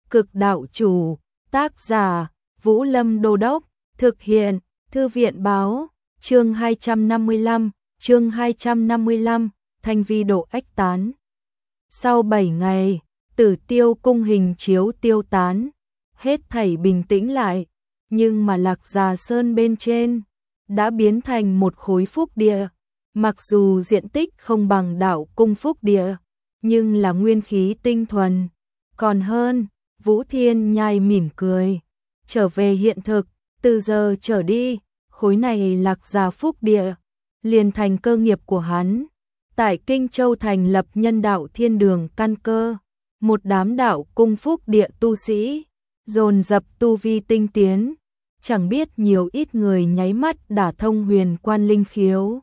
Cực đạo chủ, tác giả, Vũ Lâm Đô Đốc, thực hiện, Thư viện báo, chương 255, Thanh Vi độ ách tán. Sau 7 ngày, Tử Tiêu cung hình chiếu tiêu tán, hết thảy bình tĩnh lại, nhưng mà Lạc Già Sơn bên trên đã biến thành một khối phúc địa, mặc dù diện tích không bằng đạo cung phúc địa, nhưng là nguyên khí tinh thuần, còn hơn. Vũ Thiên Nhai mỉm cười, trở về hiện thực, từ giờ trở đi, khối này Lạc Già phúc địa liền thành cơ nghiệp của hắn. Tại Kinh Châu thành lập nhân đạo thiên đường căn cơ, một đám đạo cung phúc địa tu sĩ dồn dập tu vi tinh tiến, chẳng biết nhiều ít người nháy mắt đả thông huyền quan linh khiếu,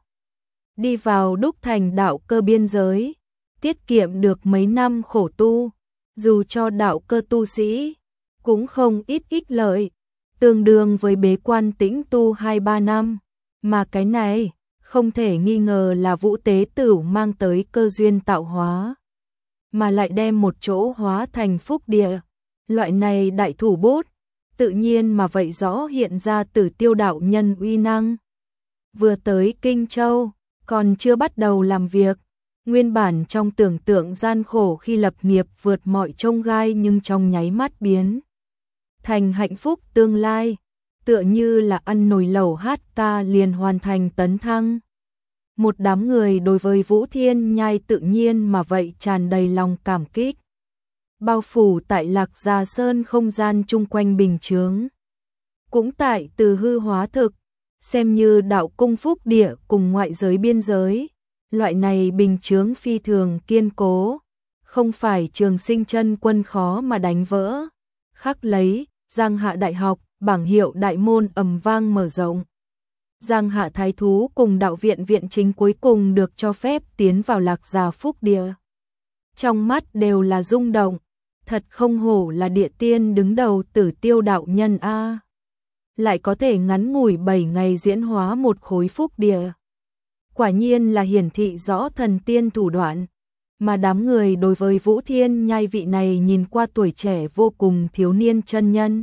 đi vào đúc thành đạo cơ biên giới, tiết kiệm được mấy năm khổ tu, dù cho đạo cơ tu sĩ cũng không ít ích lợi, tương đương với bế quan tĩnh tu 2-3 năm, mà cái này không thể nghi ngờ là Vũ Tế Tửu mang tới cơ duyên tạo hóa, mà lại đem một chỗ hóa thành phúc địa. Loại này đại thủ bút, tự nhiên mà vậy rõ hiện ra Tử Tiêu đạo nhân uy năng. Vừa tới Kinh Châu, còn chưa bắt đầu làm việc, nguyên bản trong tưởng tượng gian khổ khi lập nghiệp vượt mọi chông gai nhưng trong nháy mắt biến thành hạnh phúc tương lai, tựa như là ăn nồi lẩu hát ca liền hoàn thành tấn thăng. Một đám người đối với Vũ Thiên Nhai tự nhiên mà vậy tràn đầy lòng cảm kích. Bao phủ tại Lạc Già Sơn không gian chung quanh bình chướng, cũng tại từ hư hóa thực, xem như đạo cung phúc địa cùng ngoại giới biên giới. Loại này bình chướng phi thường kiên cố, không phải Trường Sinh Chân Quân khó mà đánh vỡ. Khắc lấy, Giang Hạ Đại học, bảng hiệu đại môn ầm vang mở rộng. Giang Hạ Thái Thú cùng đạo viện viện chính cuối cùng được cho phép tiến vào Lạc Già phúc địa. Trong mắt đều là rung động, thật không hổ là địa tiên đứng đầu Tử Tiêu đạo nhân a. Lại có thể ngắn ngủi 7 ngày diễn hóa một khối phúc địa. Quả nhiên là hiển thị rõ thần tiên thủ đoạn, mà đám người đối với Vũ Thiên Nhai vị này nhìn qua tuổi trẻ vô cùng thiếu niên chân nhân,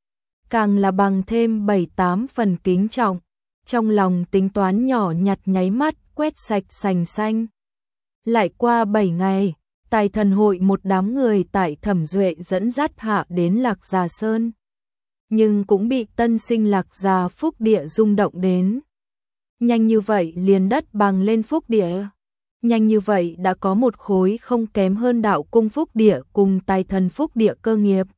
càng là bằng thêm 7-8 phần kính trọng, trong lòng tính toán nhỏ nhặt nháy mắt quét sạch sành xanh. Lại qua 7 ngày, Tài Thần hội một đám người tại Thẩm Duệ dẫn dắt hạ đến Lạc Già Sơn, nhưng cũng bị tân sinh Lạc Già phúc địa rung động đến. Nhanh như vậy liền đất bằng lên phúc địa, nhanh như vậy đã có một khối không kém hơn đạo cung phúc địa cùng Tài Thần phúc địa cơ nghiệp.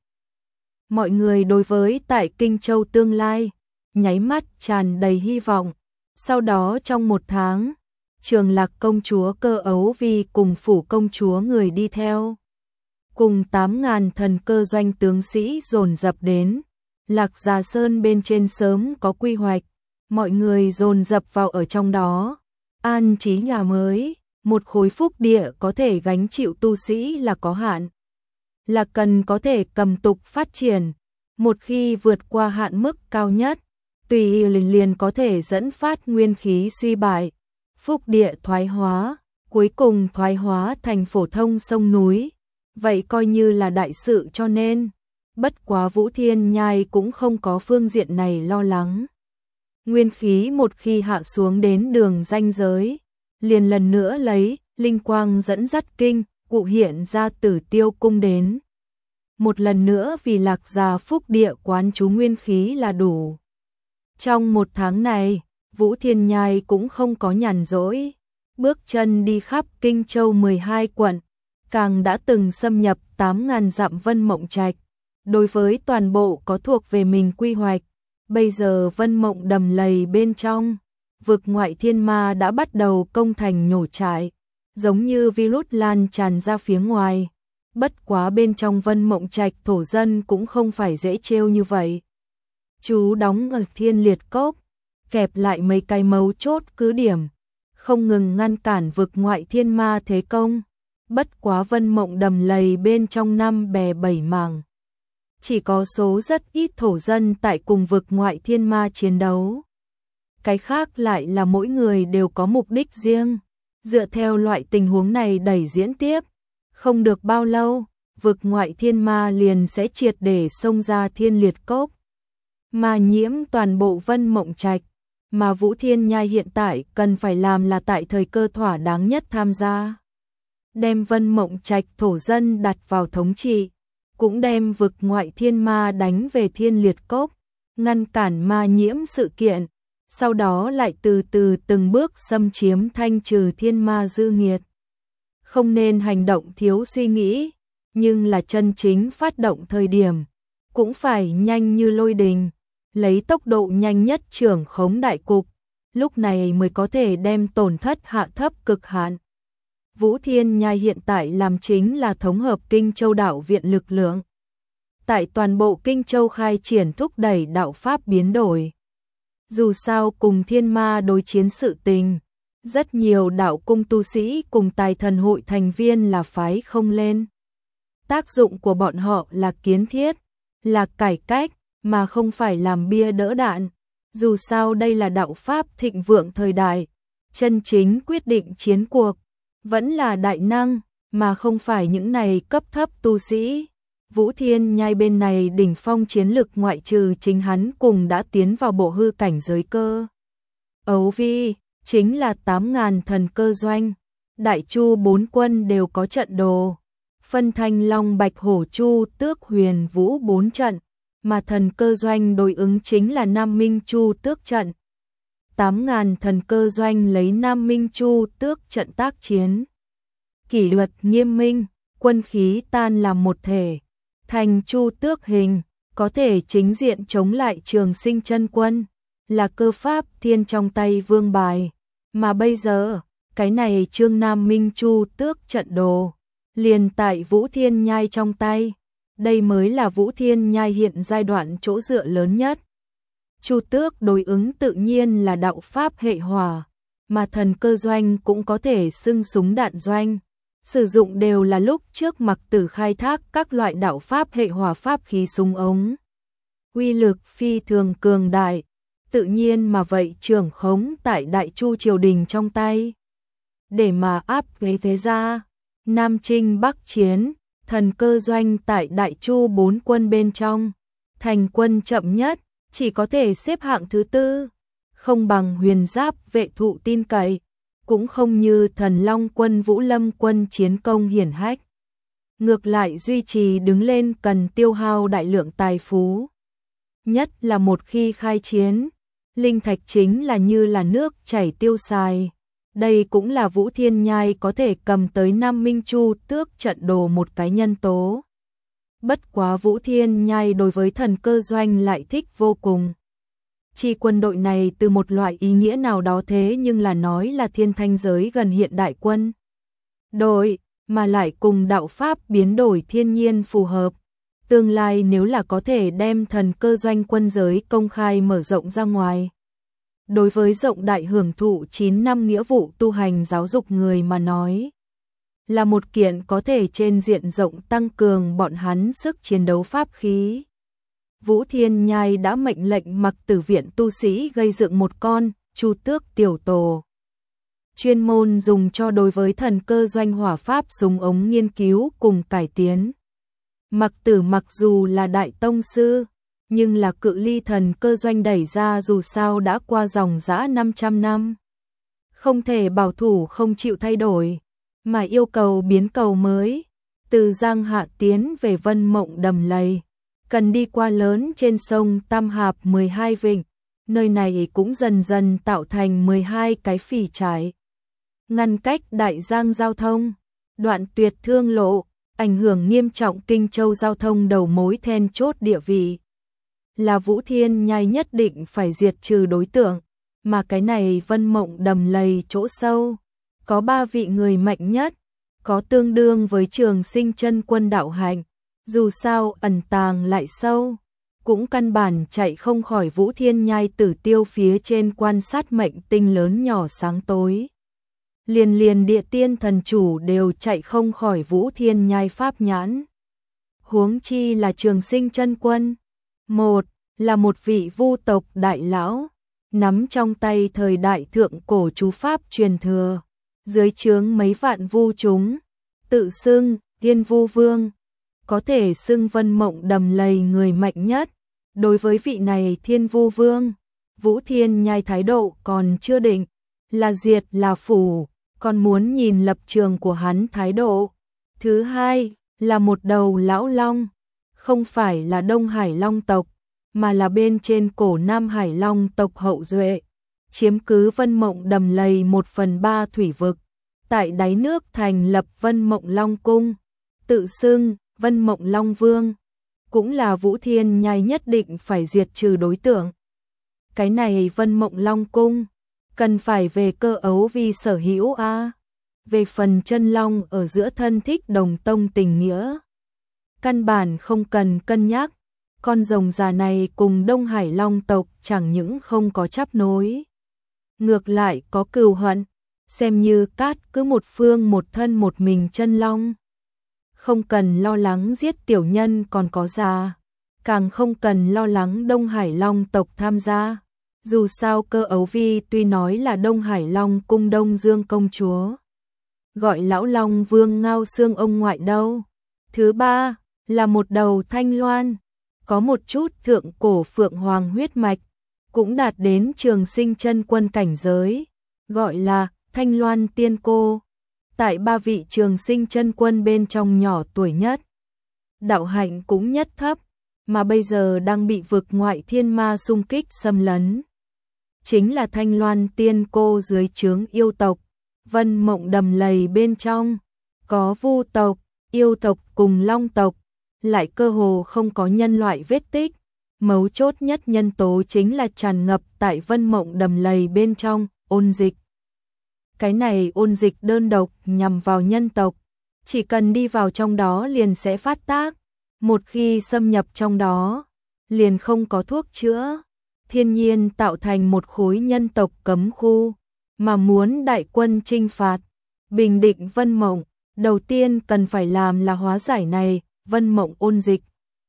Mọi người đối với tại Kinh Châu tương lai, nháy mắt tràn đầy hy vọng. Sau đó trong 1 tháng, Trường Lạc công chúa Cơ Ấu Vi cùng phủ công chúa người đi theo, cùng 8.000 thần cơ doanh tướng sĩ dồn dập đến. Lạc Già Sơn bên trên sớm có quy hoạch, mọi người dồn dập vào ở trong đó, an trí nhà mới. Một khối phúc địa có thể gánh chịu tu sĩ là có hạn, là cần có thể cầm tục phát triển. Một khi vượt qua hạn mức cao nhất, tùy liền có thể dẫn phát nguyên khí suy bại, phúc địa thoái hóa, cuối cùng thoái hóa thành phổ thông sông núi. Vậy coi như là đại sự, cho nên bất quá Vũ Thiên Nhai cũng không có phương diện này lo lắng. Nguyên khí một khi hạ xuống đến đường ranh giới, liền lần nữa lấy linh quang dẫn dắt kinh cụ hiện ra Tử Tiêu cung đến. Một lần nữa vì Lạc Già phúc địa quán chú nguyên khí là đủ. Trong 1 tháng này, Vũ Thiên Nhai cũng không có nhàn rỗi, bước chân đi khắp Kinh Châu 12 quận, càng đã từng xâm nhập 8.000 dặm Vân Mộng Trạch. Đối với toàn bộ có thuộc về mình quy hoạch, bây giờ Vân Mộng đầm lầy bên trong, vực ngoại thiên ma đã bắt đầu công thành nhổ trại, giống như virus lan tràn ra phía ngoài. Bất quá bên trong Vân Mộng Trạch thổ dân cũng không phải dễ trêu như vậy. Chú đóng ở Thiên Liệt Cốc, kẹp lại mấy cái mấu chốt cứ điểm, không ngừng ngăn cản vực ngoại thiên ma thế công. Bất quá Vân Mộng đầm lầy bên trong 5 bè 7 mảng, chỉ có số rất ít thổ dân tại cùng vực ngoại thiên ma chiến đấu. Cái khác lại là mỗi người đều có mục đích riêng. Dựa theo loại tình huống này đẩy diễn tiếp, không được bao lâu, vực ngoại thiên ma liền sẽ triệt để xông ra Thiên Liệt Cốc, mà nhiễm toàn bộ Vân Mộng Trạch, mà Vũ Thiên Nhai hiện tại cần phải làm là tại thời cơ thỏa đáng nhất tham gia. Đem Vân Mộng Trạch thổ dân đặt vào thống trị, cũng đem vực ngoại thiên ma đánh về Thiên Liệt Cốc, ngăn cản ma nhiễm sự kiện, sau đó lại từ từ từng bước xâm chiếm thanh trừ thiên ma dư nghiệt. Không nên hành động thiếu suy nghĩ, nhưng là chân chính phát động thời điểm, cũng phải nhanh như lôi đình, lấy tốc độ nhanh nhất trưởng khống đại cục, lúc này mới có thể đem tổn thất hạ thấp cực hạn. Vũ Thiên Nhai hiện tại làm chính là thống hợp Kinh Châu đạo viện lực lượng. Tại toàn bộ Kinh Châu khai triển thúc đẩy đạo pháp biến đổi. Dù sao cùng thiên ma đối chiến sự tình, rất nhiều đạo cung tu sĩ cùng tài thần hội thành viên là phái không lên. Tác dụng của bọn họ là kiến thiết, là cải cách, mà không phải làm bia đỡ đạn. Dù sao đây là đạo pháp thịnh vượng thời đại, chân chính quyết định chiến cuộc, vẫn là đại năng, mà không phải những này cấp thấp tu sĩ. Vũ Thiên Nhai bên này đỉnh phong chiến lực ngoại trừ chính hắn cùng đã tiến vào bộ hư cảnh giới cơ. Ấu vi, chính là 8.000 thần cơ doanh, Đại Chu 4 quân đều có trận đồ, phân Thanh Long Bạch Hổ Chu Tước Huyền Vũ 4 trận, mà thần cơ doanh đối ứng chính là Nam Minh Chu Tước trận. 8.000 thần cơ doanh lấy Nam Minh Chu Tước trận tác chiến. Kỷ luật nghiêm minh, quân khí tan làm một thể, thành Chu Tước hình, có thể chính diện chống lại Trường Sinh chân quân, là cơ pháp thiên trong tay vương bài. Mà bây giờ, cái này Trương Nam Minh Chu Tước trận đồ, liền tại Vũ Thiên Nhai trong tay. Đây mới là Vũ Thiên Nhai hiện giai đoạn chỗ dựa lớn nhất. Chu Tước đối ứng tự nhiên là đạo pháp hệ hỏa, mà thần cơ doanh cũng có thể xưng súng đạn doanh. Sử dụng đều là lúc trước Mặc Tử khai thác các loại đạo pháp hệ hỏa pháp khí súng ống. Uy lực phi thường cường đại, tự nhiên mà vậy trưởng khống tại Đại Chu triều đình trong tay. Để mà áp về thế gia, Nam Trinh Bắc Chiến, thần cơ doanh tại Đại Chu 4 quân bên trong, thành quân chậm nhất, chỉ có thể xếp hạng thứ 4, không bằng Huyền Giáp vệ thụ tin cậy, cũng không như Thần Long quân Vũ Lâm quân chiến công hiển hách. Ngược lại duy trì đứng lên cần tiêu hao đại lượng tài phú. Nhất là một khi khai chiến, linh thạch chính là như là nước chảy tiêu xài. Đây cũng là Vũ Thiên Nhai có thể cầm tới Nam Minh Chu Tước trận đồ một cái nhân tố. Bất quá Vũ Thiên Nhai đối với thần cơ doanh lại thích vô cùng. Chi quân đội này từ một loại ý nghĩa nào đó thế nhưng là nói là thiên thanh giới gần hiện đại quân đội, mà lại cùng đạo pháp biến đổi thiên nhiên phù hợp. Tương lai nếu là có thể đem thần cơ doanh quân giới công khai mở rộng ra ngoài. Đối với rộng đại hưởng thụ 9 năm nghĩa vụ tu hành giáo dục người mà nói, là một kiện có thể trên diện rộng tăng cường bọn hắn sức chiến đấu pháp khí. Vũ Thiên Nhai đã mệnh lệnh Mặc Tử viện tu sĩ gây dựng một con Chu Tước tiểu tổ, chuyên môn dùng cho đối với thần cơ doanh hỏa pháp súng ống nghiên cứu cùng cải tiến. Mặc Tử mặc dù là đại tông sư, nhưng là cự ly thần cơ doanh đẩy ra dù sao đã qua dòng dã 500 năm. Không thể bảo thủ không chịu thay đổi, mà yêu cầu biến cầu mới. Từ Giang Hạ tiến về Vân Mộng Đầm Lầy, cần đi qua lớn trên sông Tam Hạp 12 vịnh, nơi này cũng dần dần tạo thành 12 cái phỉ trải. Ngăn cách đại giang giao thông, đoạn tuyệt thương lộ, ảnh hưởng nghiêm trọng Kinh Châu giao thông đầu mối then chốt địa vị. Là Vũ Thiên Nhai nhất định phải diệt trừ đối tượng, mà cái này Vân Mộng Đầm Lầy chỗ sâu, có 3 vị người mạnh nhất, có tương đương với Trường Sinh chân quân đạo hạnh, dù sao ẩn tàng lại sâu, cũng căn bản chạy không khỏi Vũ Thiên Nhai tử tiêu phía trên quan sát mệnh tinh lớn nhỏ sáng tối. Liền địa tiên thần chủ đều chạy không khỏi Vũ Thiên Nhai pháp nhãn. Huống chi là Trường Sinh chân quân. Một là một vị vu tộc đại lão, nắm trong tay thời đại thượng cổ chú pháp truyền thừa, dưới trướng mấy vạn vu chúng, tự xưng Tiên Vu Vương. có thể xưng Vân Mộng Đầm Lầy người mạnh nhất. Đối với vị này Thiên Vu Vương, Vũ Thiên Nhai thái độ còn chưa định, là diệt là phủ, còn muốn nhìn lập trường của hắn thái độ. Thứ hai, là một đầu lão long, không phải là Đông Hải Long tộc, mà là bên trên cổ Nam Hải Long tộc hậu duệ, chiếm cứ Vân Mộng Đầm Lầy 1/3 thủy vực, tại đáy nước thành lập Vân Mộng Long Cung, tự xưng Vân Mộng Long Vương, cũng là Vũ Thiên Nhai nhất định phải diệt trừ đối tượng. Cái này Vân Mộng Long Cung, cần phải về cơ ấu vì sở hữu a. Về phần chân long ở giữa thân thích đồng tông tình nghĩa, căn bản không cần cân nhắc, con rồng già này cùng Đông Hải Long tộc chẳng những không có chấp nối, ngược lại có cừu hận, xem như cát cứ một phương một thân một mình chân long. Không cần lo lắng giết tiểu nhân còn có già, càng không cần lo lắng Đông Hải Long tộc tham gia. Dù sao cơ ấu vi tuy nói là Đông Hải Long cung Đông Dương công chúa, gọi lão Long Vương ngao xương ông ngoại đâu. Thứ ba, là một đầu thanh loan, có một chút thượng cổ phượng hoàng huyết mạch, cũng đạt đến trường sinh chân quân cảnh giới, gọi là Thanh Loan Tiên Cô. Tại 3 vị trường sinh chân quân bên trong nhỏ tuổi nhất, đạo hạnh cũng nhất thấp, mà bây giờ đang bị vực ngoại thiên ma xung kích xâm lấn. Chính là Thanh Loan Tiên Cô dưới trướng yêu tộc, Vân Mộng Đầm Lầy bên trong, có vu tộc, yêu tộc cùng long tộc, lại cơ hồ không có nhân loại vết tích. Mấu chốt nhất nhân tố chính là tràn ngập tại Vân Mộng Đầm Lầy bên trong, ôn dịch. Cái này ôn dịch đơn độc nhằm vào nhân tộc, chỉ cần đi vào trong đó liền sẽ phát tác, một khi xâm nhập trong đó, liền không có thuốc chữa, thiên nhiên tạo thành một khối nhân tộc cấm khu, mà muốn đại quân chinh phạt, bình định Vân Mộng, đầu tiên cần phải làm là hóa giải này, Vân Mộng ôn dịch.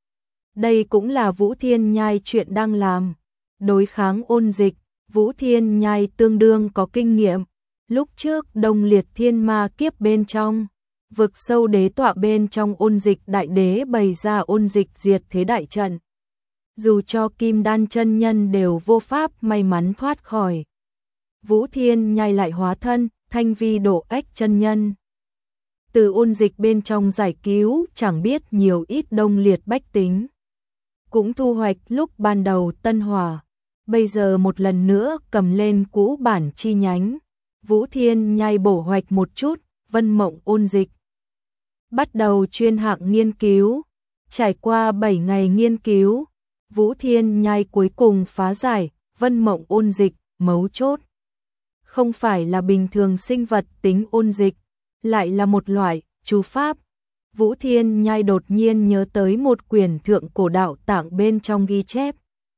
Đây cũng là Vũ Thiên Nhai chuyện đang làm, đối kháng ôn dịch, Vũ Thiên Nhai tương đương có kinh nghiệm. Lúc trước Đông Liệt Thiên Ma kiếp bên trong, vực sâu đế tọa bên trong ôn dịch đại đế bày ra ôn dịch diệt thế đại trận. Dù cho Kim Đan chân nhân đều vô pháp may mắn thoát khỏi. Vũ Thiên Nhai lại hóa thân, Thanh Vi Độ Ách chân nhân. Từ ôn dịch bên trong giải cứu chẳng biết nhiều ít Đông Liệt bách tính. Cũng thu hoạch lúc ban đầu tân hỏa, bây giờ một lần nữa cầm lên cũ bản chi nhánh. Vũ Thiên Nhai bổ hoạch một chút, Vân Mộng ôn dịch. Bắt đầu chuyên hạng nghiên cứu, trải qua 7 ngày nghiên cứu, Vũ Thiên Nhai cuối cùng phá giải, Vân Mộng ôn dịch, mấu chốt. Không phải là bình thường sinh vật tính ôn dịch, lại là một loại chú pháp. Vũ Thiên Nhai đột nhiên nhớ tới một quyển thượng cổ đạo tạng bên trong ghi chép.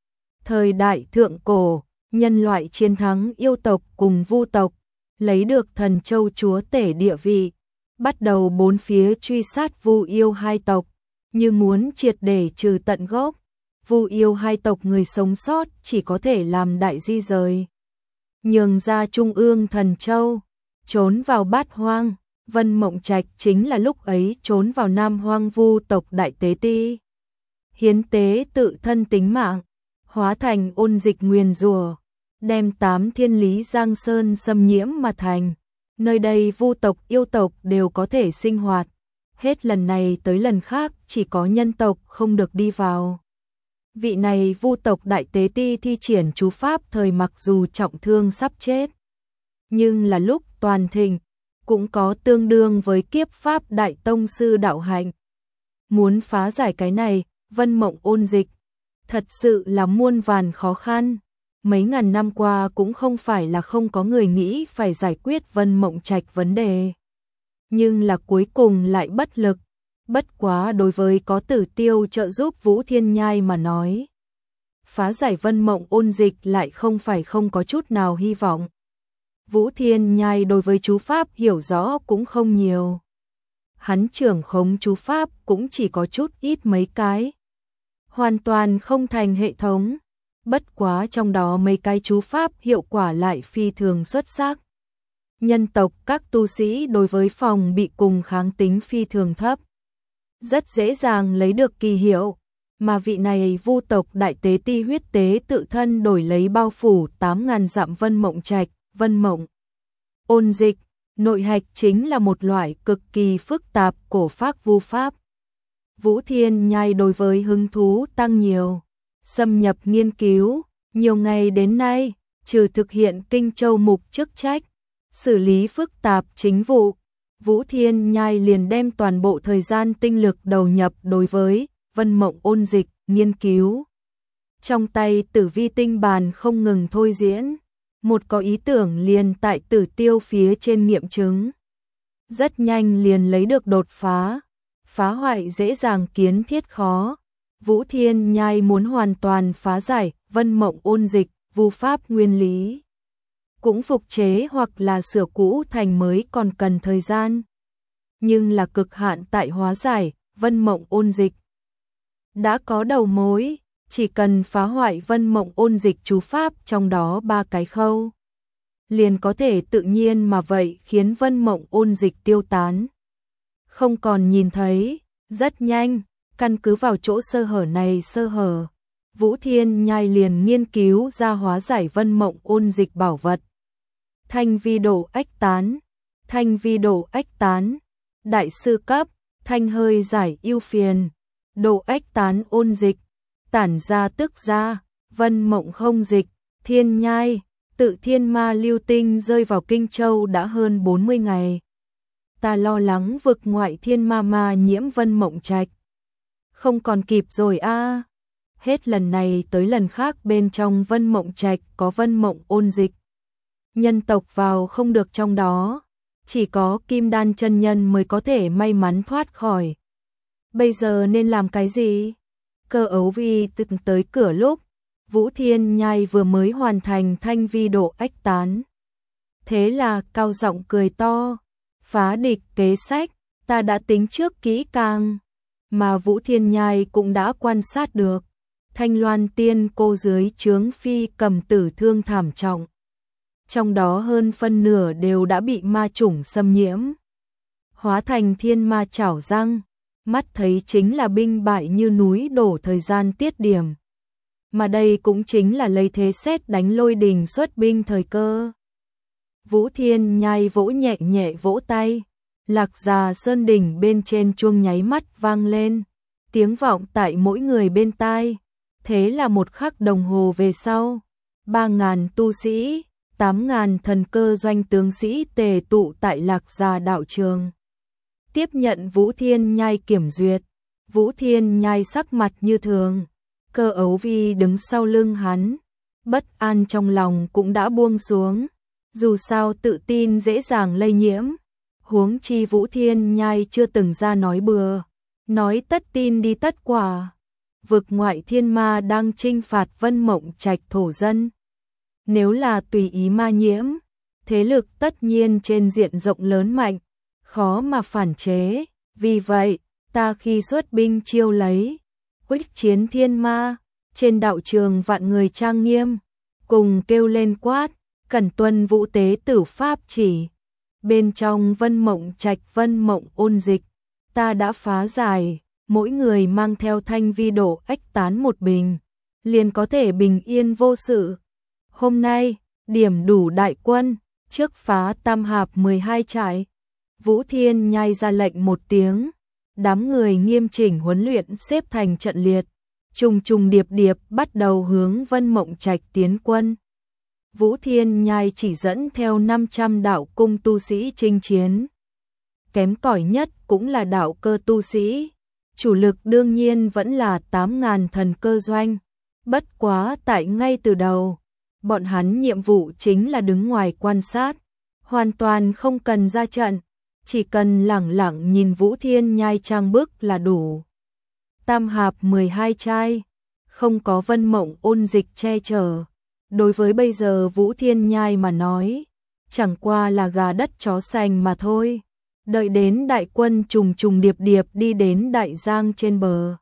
Thời đại thượng cổ, nhân loại chiến thắng yêu tộc cùng vu tộc, lấy được thần châu chúa tể địa vị, bắt đầu bốn phía truy sát vu yêu hai tộc, như muốn triệt để trừ tận gốc. Vu yêu hai tộc người sống sót chỉ có thể làm đại di rời, nhường ra trung ương thần châu, trốn vào Bát Hoang. Vân Mộng Trạch chính là lúc ấy trốn vào Nam Hoang vu tộc đại tế ti, hiến tế tự thân tính mạng, hóa thành ôn dịch nguyền rủa, đem 8 thiên lý Giang Sơn xâm nhiễm mà thành. Nơi đây vu tộc yêu tộc đều có thể sinh hoạt, hết lần này tới lần khác chỉ có nhân tộc không được đi vào. Vị này vu tộc đại tế ti thi triển chú pháp thời mặc dù trọng thương sắp chết, nhưng là lúc toàn thịnh, cũng có tương đương với kiếp pháp đại tông sư đạo hạnh. Muốn phá giải cái này, Vân Mộng ôn dịch, thật sự là muôn vàn khó khăn. Mấy ngàn năm qua cũng không phải là không có người nghĩ phải giải quyết Vân Mộng Trạch vấn đề. Nhưng là cuối cùng lại bất lực. Bất quá đối với có Tử Tiêu trợ giúp Vũ Thiên Nhai mà nói, phá giải Vân Mộng ôn dịch lại không phải không có chút nào hy vọng. Vũ Thiên Nhai đối với chú pháp hiểu rõ cũng không nhiều. Hắn trưởng khống chú pháp cũng chỉ có chút ít mấy cái, hoàn toàn không thành hệ thống. Bất quá trong đó mấy cái chú pháp hiệu quả lại phi thường xuất sắc. Nhân tộc các tu sĩ đối với phòng bị cùng kháng tính phi thường thấp. rất dễ dàng lấy được kỳ hiệu, mà vị này Vu tộc đại tế ti huyết tế tự thân đổi lấy bao phủ 8.000 dặm Vân Mộng Trạch, Vân Mộng Ôn Dịch, nội hạch chính là một loại cực kỳ phức tạp cổ phác vu pháp. Vũ Thiên Nhai đối với hứng thú tăng nhiều, xâm nhập nghiên cứu, nhiều ngày đến nay, trừ thực hiện Kinh Châu mục chức trách, xử lý phức tạp chính vụ, Vũ Thiên Nhai liền đem toàn bộ thời gian tinh lực đầu nhập đối với Vân Mộng Ôn Dịch nghiên cứu. Trong tay Tử Vi tinh bàn không ngừng thôi diễn, một có ý tưởng liền tại Tử Tiêu phía trên nghiệm chứng. Rất nhanh liền lấy được đột phá hoại dễ dàng kiến thiết khó. Vũ Thiên Nhai muốn hoàn toàn phá giải Vân Mộng Ôn Dịch, vu pháp nguyên lý. Cũng phục chế hoặc là sửa cũ thành mới còn cần thời gian. Nhưng là cực hạn tại hóa giải Vân Mộng Ôn Dịch. Đã có đầu mối, chỉ cần phá hoại Vân Mộng Ôn Dịch chú pháp trong đó 3 cái khâu, liền có thể tự nhiên mà vậy khiến Vân Mộng Ôn Dịch tiêu tán. Không còn nhìn thấy, rất nhanh, căn cứ vào chỗ sơ hở này sơ hở, Vũ Thiên Nhai liền nghiên cứu ra hóa giải Vân Mộng Ôn Dịch bảo vật. Thanh vi độ ách tán, thanh vi độ ách tán, đại sư cấp, thanh hơi giải ưu phiền, độ ách tán ôn dịch, tản ra tức ra, Vân Mộng không dịch, Thiên Nhai, tự thiên ma lưu tinh rơi vào Kinh Châu đã hơn 40 ngày. Ta lo lắng vực ngoại thiên ma nhiễm Vân Mộng Trạch. Không còn kịp rồi a. Hết lần này tới lần khác bên trong Vân Mộng Trạch có Vân Mộng Ôn Dịch. Nhân tộc vào không được trong đó, chỉ có Kim Đan chân nhân mới có thể may mắn thoát khỏi. Bây giờ nên làm cái gì? Cơ ấu vi tới cửa lúc Vũ Thiên Nhai vừa mới hoàn thành thanh vi độ ách tán. Thế là cao giọng cười to, phá địch kế sách, ta đã tính trước kỹ càng, mà Vũ Thiên Nhai cũng đã quan sát được. Thanh Loan tiên cô dưới trướng phi cầm tử thương thảm trọng. Trong đó hơn phân nửa đều đã bị ma chủng xâm nhiễm. Hóa thành thiên ma chảo răng, mắt thấy chính là binh bại như núi đổ thời gian tiết điểm. Mà đây cũng chính là lấy thế sét đánh lôi đình xuất binh thời cơ. Vũ Thiên Nhai vỗ nhẹ nhẹ vỗ tay, Lạc Già Sơn đỉnh bên trên chuông nháy mắt vang lên, tiếng vọng tại mỗi người bên tai. Thế là một khắc đồng hồ về sau, 3.000 tu sĩ, 8.000 thần cơ doanh tướng sĩ tề tụ tại Lạc Già đạo trường. Tiếp nhận Vũ Thiên Nhai kiểm duyệt, Vũ Thiên Nhai sắc mặt như thường, Cơ ấu vi đứng sau lưng hắn, bất an trong lòng cũng đã buông xuống, dù sao tự tin dễ dàng lây nhiễm, huống chi Vũ Thiên Nhai chưa từng ra nói bừa, nói tất tin đi tất quả. Vực ngoại thiên ma đang chinh phạt Vân Mộng Trạch thổ dân. Nếu là tùy ý ma nhiễm, thế lực tất nhiên trên diện rộng lớn mạnh, khó mà phản chế. Vì vậy, ta khi xuất binh chiêu lấy, quyết chiến thiên ma, trên đạo trường vạn người trang nghiêm, cùng kêu lên quát, cẩn tuân vũ tế tử pháp chỉ. Bên trong Vân Mộng Trạch Vân Mộng Ôn Dịch, ta đã phá giải. Mỗi người mang theo thanh vi độ ách tán một bình, liền có thể bình yên vô sự. Hôm nay, điểm đủ đại quân, trước phá Tam Hạp 12 trại. Vũ Thiên Nhai ra lệnh một tiếng, đám người nghiêm chỉnh huấn luyện xếp thành trận liệt, trùng trùng điệp điệp bắt đầu hướng Vân Mộng Trạch tiến quân. Vũ Thiên Nhai chỉ dẫn theo 500 đạo cung tu sĩ chinh chiến. Kém cỏi nhất cũng là đạo cơ tu sĩ. Chủ lực đương nhiên vẫn là 8.000 thần cơ doanh. Bất quá tại ngay từ đầu, bọn hắn nhiệm vụ chính là đứng ngoài quan sát, hoàn toàn không cần ra trận, chỉ cần lẳng lặng nhìn Vũ Thiên Nhai trang bức là đủ. Tam Hạp 12 trai, không có Vân Mộng Ôn Dịch che chở. Đối với bây giờ Vũ Thiên Nhai mà nói, chẳng qua là gà đất chó sành mà thôi. Đợi đến đại quân trùng trùng điệp điệp đi đến Đại Giang trên bờ.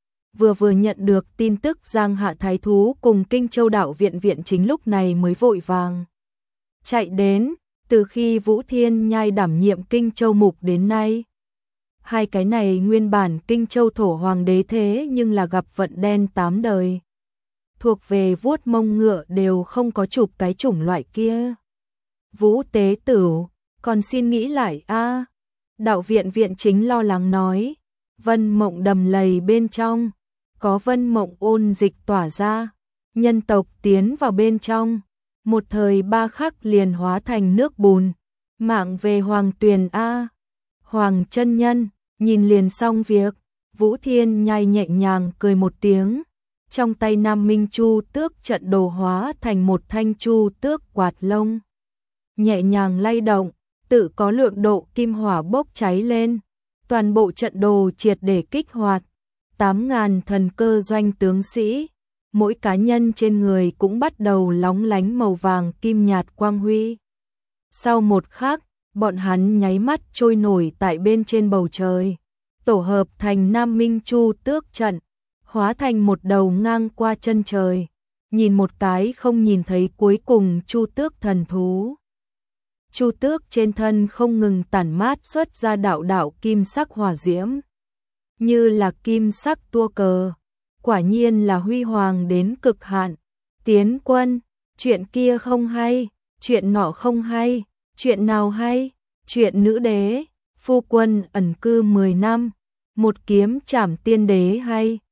Vừa nhận được tin tức Giang Hạ Thái Thú cùng Kinh Châu Đạo viện chính lúc này mới vội vàng chạy đến, từ khi Vũ Thiên Nhai đảm nhiệm Kinh Châu Mục đến nay. Hai cái này nguyên bản Kinh Châu thổ hoàng đế thế nhưng là gặp vận đen 8 đời. Thuộc về vuốt mông ngựa đều không có chụp cái chủng loại kia. Vũ Tế Tửu, còn xin nghĩ lại a. Đạo viện viện chính lo lắng nói, Vân Mộng đầm lầy bên trong, có Vân Mộng ôn dịch tỏa ra, nhân tộc tiến vào bên trong, một thời ba khắc liền hóa thành nước bùn, mạng về Hoàng Tuyền a. Hoàng chân nhân, nhìn liền xong việc, Vũ Thiên Nhai nhẹ nhàng cười một tiếng, trong tay Nam Minh Chu Tước trận đồ hóa thành một thanh chu tước quạt lông. Nhẹ nhàng lay động, tự có lượng độ kim hỏa bốc cháy lên, toàn bộ trận đồ triệt để kích hoạt, 8.000 thần cơ doanh tướng sĩ, mỗi cá nhân trên người cũng bắt đầu lóng lánh màu vàng kim nhạt quang huy. Sau một khắc, bọn hắn nháy mắt trôi nổi tại bên trên bầu trời, tổ hợp thành Nam Minh Chu Tước trận, hóa thành một đầu ngang qua chân trời, nhìn một cái không nhìn thấy cuối cùng Chu Tước thần thú. Chu Tước trên thân không ngừng tản mát xuất ra đạo đạo kim sắc hỏa diễm, như là kim sắc tua cờ, quả nhiên là huy hoàng đến cực hạn. Tiến quân, chuyện kia không hay, chuyện nọ không hay, chuyện nào hay, chuyện nữ đế, phu quân ẩn cư 10 năm, một kiếm trảm tiên đế hay.